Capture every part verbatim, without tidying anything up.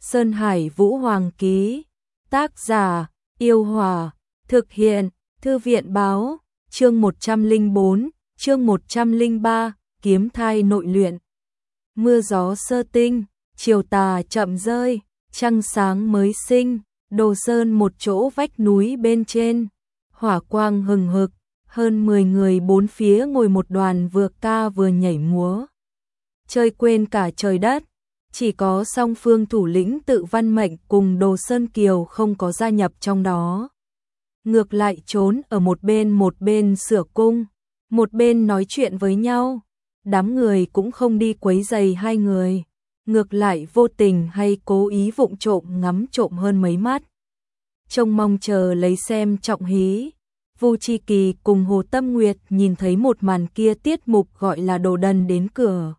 Sơn Hải Vũ Hoàng ký. Tác giả, Yêu Hòa. Thực hiện, Thư viện báo. Chương một trăm lẻ bốn, chương một trăm lẻ ba, kiếm thai nội luyện. Mưa gió sơ tinh, chiều tà chậm rơi, trăng sáng mới sinh, Đồ Sơn một chỗ vách núi bên trên, hỏa quang hừng hực, hơn mười người bốn phía ngồi một đoàn vừa ca vừa nhảy múa. Chơi quên cả trời đất, chỉ có song phương thủ lĩnh Tự Văn Mệnh cùng Đồ Sơn Kiều không có gia nhập trong đó. Ngược lại trốn ở một bên một bên sửa cung, một bên nói chuyện với nhau. Đám người cũng không đi quấy rầy hai người, ngược lại vô tình hay cố ý vụng trộm ngắm trộm hơn mấy mắt. Trông mong chờ lấy xem trọng hí. Vu Chi Kỳ cùng Hồ Tâm Nguyệt nhìn thấy một màn kia tiết mục gọi là đồ đần đến cửa.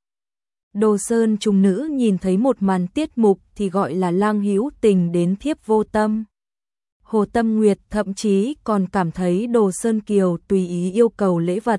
Đồ Sơn trùng nữ nhìn thấy một màn tiết mục thì gọi là lang hữu tình đến thiếp vô tâm. Hồ Tâm Nguyệt thậm chí còn cảm thấy Đồ Sơn Kiều tùy ý yêu cầu lễ vật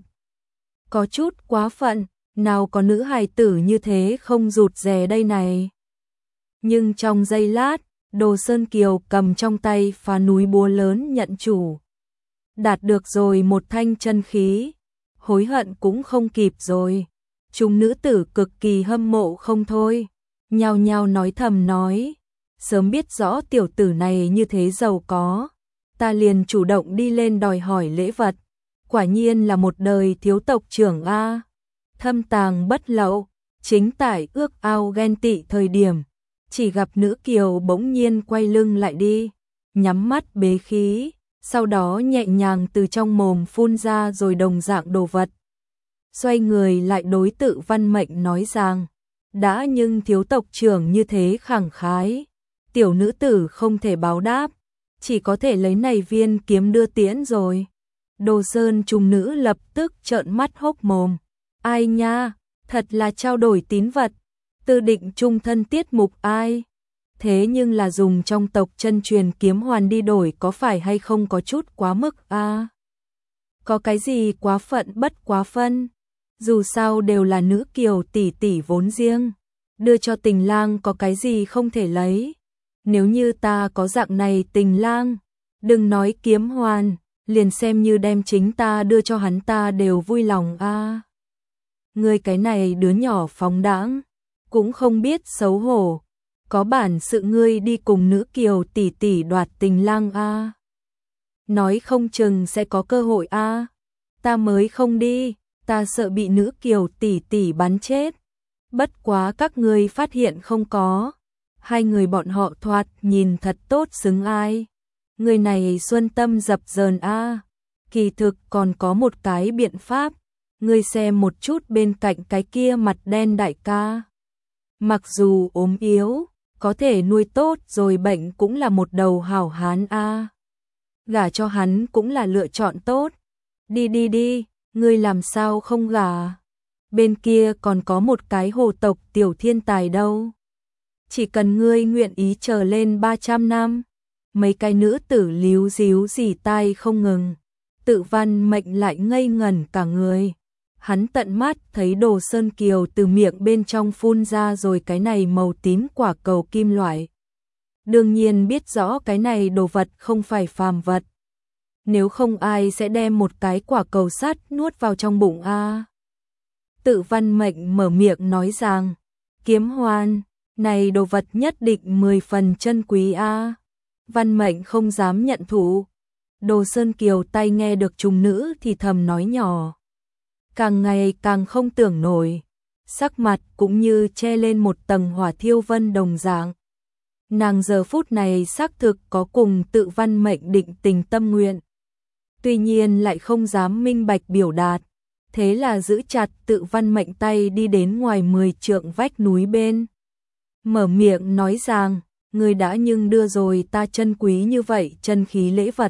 có chút quá phận, nào có nữ hài tử như thế không rụt rè đây này. Nhưng trong giây lát, Đồ Sơn Kiều cầm trong tay phá núi búa lớn nhận chủ. Đạt được rồi một thanh chân khí, hối hận cũng không kịp rồi. Chúng nữ tử cực kỳ hâm mộ không thôi, nhao nhao nói thầm nói, sớm biết rõ tiểu tử này như thế giàu có, ta liền chủ động đi lên đòi hỏi lễ vật. Quả nhiên là một đời thiếu tộc trưởng a. Thâm tàng bất lậu, chính tại ước ao ghen tị thời điểm, chỉ gặp nữ kiều bỗng nhiên quay lưng lại đi, nhắm mắt bế khí, sau đó nhẹ nhàng từ trong mồm phun ra rồi đồng dạng đồ vật. Xoay người lại đối Tự Văn Mệnh nói rằng, đã nhưng thiếu tộc trưởng như thế khẳng khái, tiểu nữ tử không thể báo đáp, chỉ có thể lấy này viên kiếm đưa tiễn rồi. Đồ Sơn trùng nữ lập tức trợn mắt hốc mồm. Ai nha, thật là trao đổi tín vật, tư định chung thân tiết mục ai. Thế nhưng là dùng trong tộc chân truyền kiếm hoàn đi đổi có phải hay không có chút quá mức a? À? Có cái gì quá phận bất quá phân, dù sao đều là nữ kiều tỷ tỷ vốn riêng, đưa cho tình lang có cái gì không thể lấy. Nếu như ta có dạng này tình lang, đừng nói kiếm hoàn, liền xem như đem chính ta đưa cho hắn ta đều vui lòng a. À. Ngươi cái này đứa nhỏ phóng đãng, cũng không biết xấu hổ, có bản sự ngươi đi cùng nữ kiều tỷ tỷ đoạt tình lang a. À. Nói không chừng sẽ có cơ hội a. À. Ta mới không đi, ta sợ bị nữ kiều tỷ tỷ bắn chết. Bất quá các ngươi phát hiện không có, hai người bọn họ thoạt nhìn thật tốt xứng ai. Người này xuân tâm dập dờn a. À. Kỳ thực còn có một cái biện pháp, ngươi xem một chút bên cạnh cái kia mặt đen đại ca. Mặc dù ốm yếu, có thể nuôi tốt rồi bệnh cũng là một đầu hảo hán a. À. Gả cho hắn cũng là lựa chọn tốt. Đi đi đi, ngươi làm sao không gả? Bên kia còn có một cái hồ tộc tiểu thiên tài đâu. Chỉ cần ngươi nguyện ý chờ lên ba trăm năm. Mấy cái nữ tử líu díu dỉ tai không ngừng. Tự Văn Mệnh lại ngây ngẩn cả người. Hắn tận mắt thấy Đồ Sơn Kiều từ miệng bên trong phun ra rồi cái này màu tím quả cầu kim loại. Đương nhiên biết rõ cái này đồ vật không phải phàm vật. Nếu không ai sẽ đem một cái quả cầu sắt nuốt vào trong bụng a. Tự Văn Mệnh mở miệng nói rằng, kiếm hoàn, này đồ vật nhất định mười phần chân quý a. Văn Mệnh không dám nhận thụ. Đồ Sơn Kiều tay nghe được trùng nữ thì thầm nói nhỏ. Càng ngày càng không tưởng nổi, sắc mặt cũng như che lên một tầng hỏa thiêu vân đồng dạng. Nàng giờ phút này xác thực có cùng Tự Văn Mệnh định tình tâm nguyện. Tuy nhiên lại không dám minh bạch biểu đạt, thế là giữ chặt Tự Văn Mệnh tay đi đến ngoài mười trượng vách núi bên. Mở miệng nói rằng, người đã nhưng đưa rồi ta chân quý như vậy chân khí lễ vật.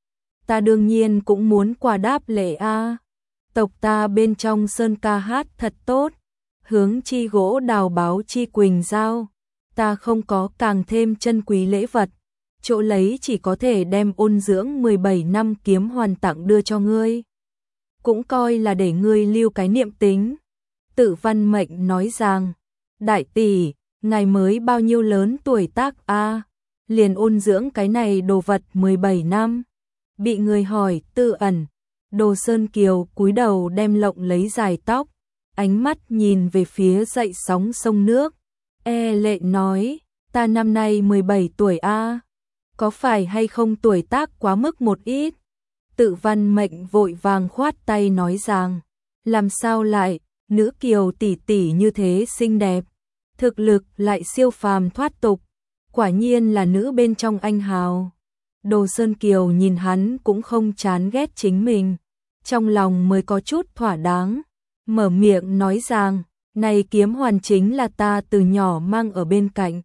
Ta đương nhiên cũng muốn quà đáp lễ a. Tộc ta bên trong sơn ca hát thật tốt, hướng chi gỗ đào báo chi quỳnh giao, ta không có càng thêm chân quý lễ vật, chỗ lấy chỉ có thể đem ôn dưỡng mười bảy năm kiếm hoàn tặng đưa cho ngươi. Cũng coi là để ngươi lưu cái niệm tính. Tự Văn Mệnh nói rằng, đại tỷ, ngài mới bao nhiêu lớn tuổi tác a? Liền ôn dưỡng cái này đồ vật mười bảy năm. Bị người hỏi, Tư Ẩn. Đồ Sơn Kiều cúi đầu đem lộng lấy dài tóc, ánh mắt nhìn về phía dậy sóng sông nước. E lệ nói, ta năm nay mười bảy tuổi a, có phải hay không tuổi tác quá mức một ít? Tự Văn Mệnh vội vàng khoát tay nói rằng, làm sao lại, nữ kiều tỷ tỷ như thế xinh đẹp, thực lực lại siêu phàm thoát tục, quả nhiên là nữ bên trong anh hào. Đồ Sơn Kiều nhìn hắn cũng không chán ghét chính mình, trong lòng mới có chút thỏa đáng, mở miệng nói rằng, này kiếm hoàn chính là ta từ nhỏ mang ở bên cạnh,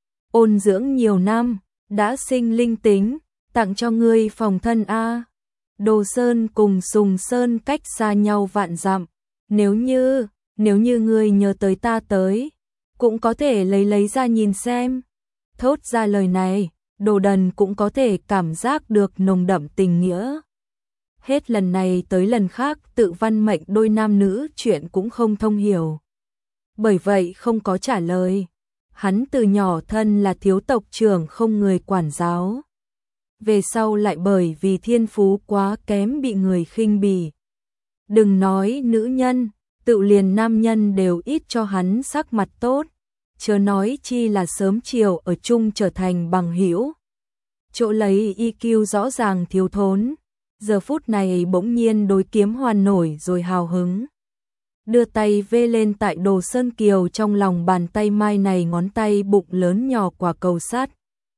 ôn dưỡng nhiều năm, đã sinh linh tính, tặng cho ngươi phòng thân a. Đồ Sơn cùng Sùng Sơn cách xa nhau vạn dặm, nếu như, nếu như ngươi nhớ tới ta tới, cũng có thể lấy lấy ra nhìn xem. Thốt ra lời này, Đồ Đần cũng có thể cảm giác được nồng đậm tình nghĩa. Hết lần này tới lần khác Tự Văn Mệnh đôi nam nữ chuyện cũng không thông hiểu. Bởi vậy không có trả lời. Hắn từ nhỏ thân là thiếu tộc trưởng không người quản giáo. Về sau lại bởi vì thiên phú quá kém bị người khinh bỉ. Đừng nói nữ nhân, tự liền nam nhân đều ít cho hắn sắc mặt tốt, chớ nói chi là sớm chiều ở chung trở thành bằng hữu. Chỗ lấy i kiu rõ ràng thiếu thốn, giờ phút này bỗng nhiên đối kiếm hoàn nổi rồi hào hứng. Đưa tay vê lên tại Đồ Sơn Kiều trong lòng bàn tay mai này ngón tay bụng lớn nhỏ quả cầu sắt.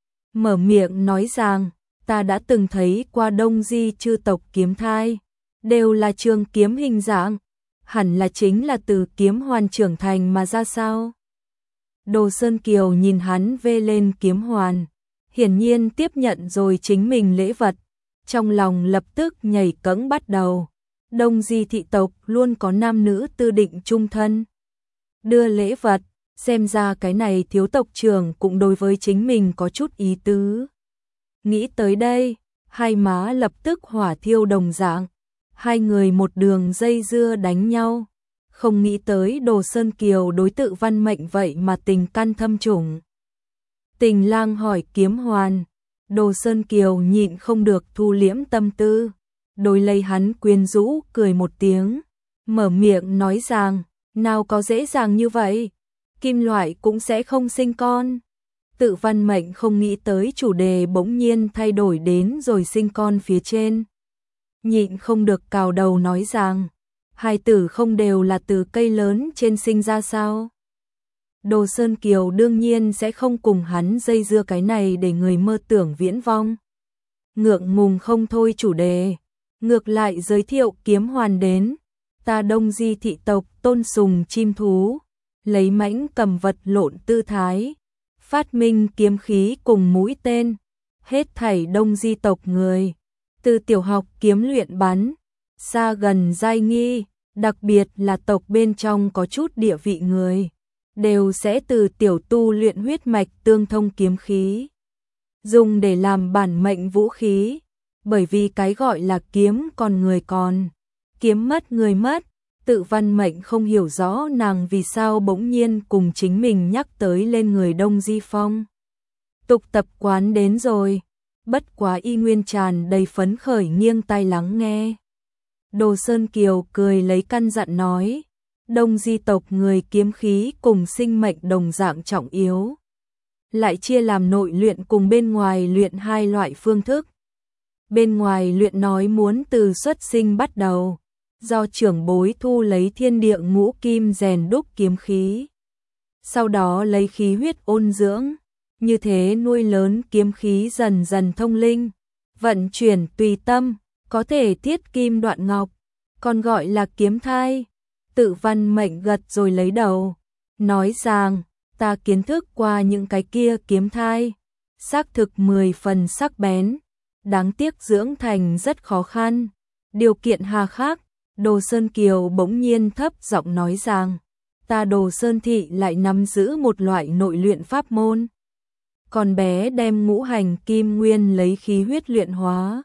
Mở miệng nói rằng, ta đã từng thấy qua Đông Di chư tộc kiếm thai, đều là trường kiếm hình dạng, hẳn là chính là từ kiếm hoàn trưởng thành mà ra sao. Đồ Sơn Kiều nhìn hắn vê lên kiếm hoàn, hiển nhiên tiếp nhận rồi chính mình lễ vật, trong lòng lập tức nhảy cẫng bắt đầu. Đông Di thị tộc luôn có nam nữ tư định chung thân. Đưa lễ vật, xem ra cái này thiếu tộc trưởng cũng đối với chính mình có chút ý tứ. Nghĩ tới đây, hai má lập tức hỏa thiêu đồng dạng, hai người một đường dây dưa đánh nhau. Không nghĩ tới Đồ Sơn Kiều đối Tự Văn Mệnh vậy mà tình căn thâm trùng. Tình lang hỏi kiếm hoàn, Đồ Sơn Kiều nhịn không được thu liễm tâm tư, đối lấy hắn quyến rũ cười một tiếng, mở miệng nói rằng, nào có dễ dàng như vậy, kim loại cũng sẽ không sinh con. Tự Văn Mệnh không nghĩ tới chủ đề bỗng nhiên thay đổi đến rồi sinh con phía trên. Nhịn không được cào đầu nói rằng, hài tử không đều là từ cây lớn trên sinh ra sao? Đồ Sơn Kiều đương nhiên sẽ không cùng hắn dây dưa cái này để người mơ tưởng viễn vong. Ngượng ngùng không thôi chủ đề, ngược lại giới thiệu kiếm hoàn đến, ta Đông Di thị tộc tôn sùng chim thú, lấy mãnh cầm vật lộn tư thái, phát minh kiếm khí cùng mũi tên, hết thảy Đông Di tộc người, từ tiểu học kiếm luyện bắn, xa gần giai nghi, đặc biệt là tộc bên trong có chút địa vị người, đều sẽ từ tiểu tu luyện huyết mạch tương thông kiếm khí, dùng để làm bản mệnh vũ khí, bởi vì cái gọi là kiếm còn người còn, kiếm mất người mất. Tự Văn Mệnh không hiểu rõ nàng vì sao bỗng nhiên cùng chính mình nhắc tới lên người Đông Di Phong. Tục tập quán đến rồi, bất quá y nguyên tràn đầy phấn khởi nghiêng tai lắng nghe. Đồ Sơn Kiều cười lấy căn dặn nói, Đông Di tộc người kiếm khí cùng sinh mệnh đồng dạng trọng yếu. Lại chia làm nội luyện cùng bên ngoài luyện hai loại phương thức. Bên ngoài luyện nói muốn từ xuất sinh bắt đầu, do trưởng bối thu lấy thiên địa ngũ kim rèn đúc kiếm khí. Sau đó lấy khí huyết ôn dưỡng, như thế nuôi lớn kiếm khí dần dần thông linh, vận chuyển tùy tâm, có thể thiết kim đoạn ngọc, còn gọi là kiếm thai. Tự Văn Mệnh gật rồi lấy đầu, nói rằng, ta kiến thức qua những cái kia kiếm thai, xác thực mười phần sắc bén, đáng tiếc dưỡng thành rất khó khăn, điều kiện hà khắc. Đồ Sơn Kiều bỗng nhiên thấp giọng nói rằng, ta Đồ Sơn thị lại nắm giữ một loại nội luyện pháp môn. Con bé đem ngũ hành kim nguyên lấy khí huyết luyện hóa,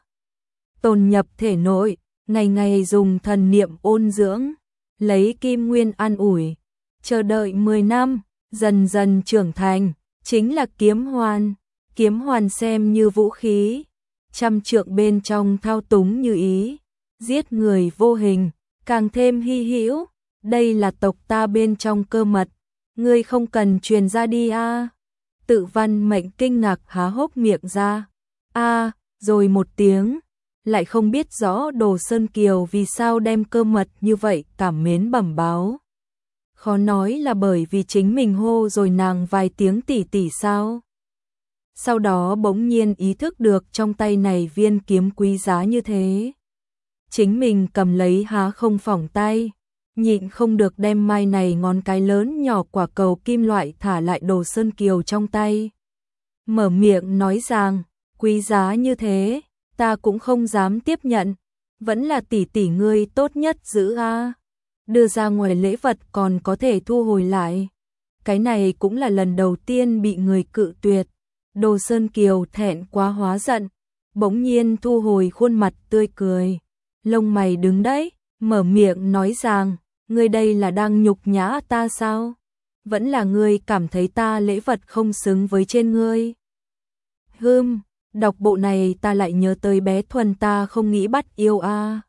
tồn nhập thể nội, ngày ngày dùng thần niệm ôn dưỡng, lấy kim nguyên an ủi, chờ đợi mười năm, dần dần trưởng thành, chính là kiếm hoàn. Kiếm hoàn xem như vũ khí, trăm trượng bên trong thao túng như ý, giết người vô hình, càng thêm hy hữu. Đây là tộc ta bên trong cơ mật, ngươi không cần truyền ra đi a. À. Tự Văn Mệnh kinh ngạc há hốc miệng ra. A, à, rồi một tiếng, lại không biết rõ Đồ Sơn Kiều vì sao đem cơ mật như vậy cảm mến bẩm báo. Khó nói là bởi vì chính mình hô rồi nàng vài tiếng tỷ tỷ sao? Sau đó bỗng nhiên ý thức được trong tay này viên kiếm quý giá như thế. Chính mình cầm lấy há không phỏng tay, nhịn không được đem mai này ngón cái lớn nhỏ quả cầu kim loại thả lại Đồ Sơn Kiều trong tay. Mở miệng nói rằng, quý giá như thế, ta cũng không dám tiếp nhận, vẫn là tỷ tỷ ngươi tốt nhất giữ a. Đưa ra ngoài lễ vật còn có thể thu hồi lại. Cái này cũng là lần đầu tiên bị người cự tuyệt. Đồ Sơn Kiều thẹn quá hóa giận, bỗng nhiên thu hồi khuôn mặt tươi cười. Lông mày đứng đấy, mở miệng nói rằng, ngươi đây là đang nhục nhã ta sao? Vẫn là ngươi cảm thấy ta lễ vật không xứng với trên ngươi. Hừm, đọc bộ này ta lại nhớ tới bé Thuần ta không nghĩ bắt yêu a. À.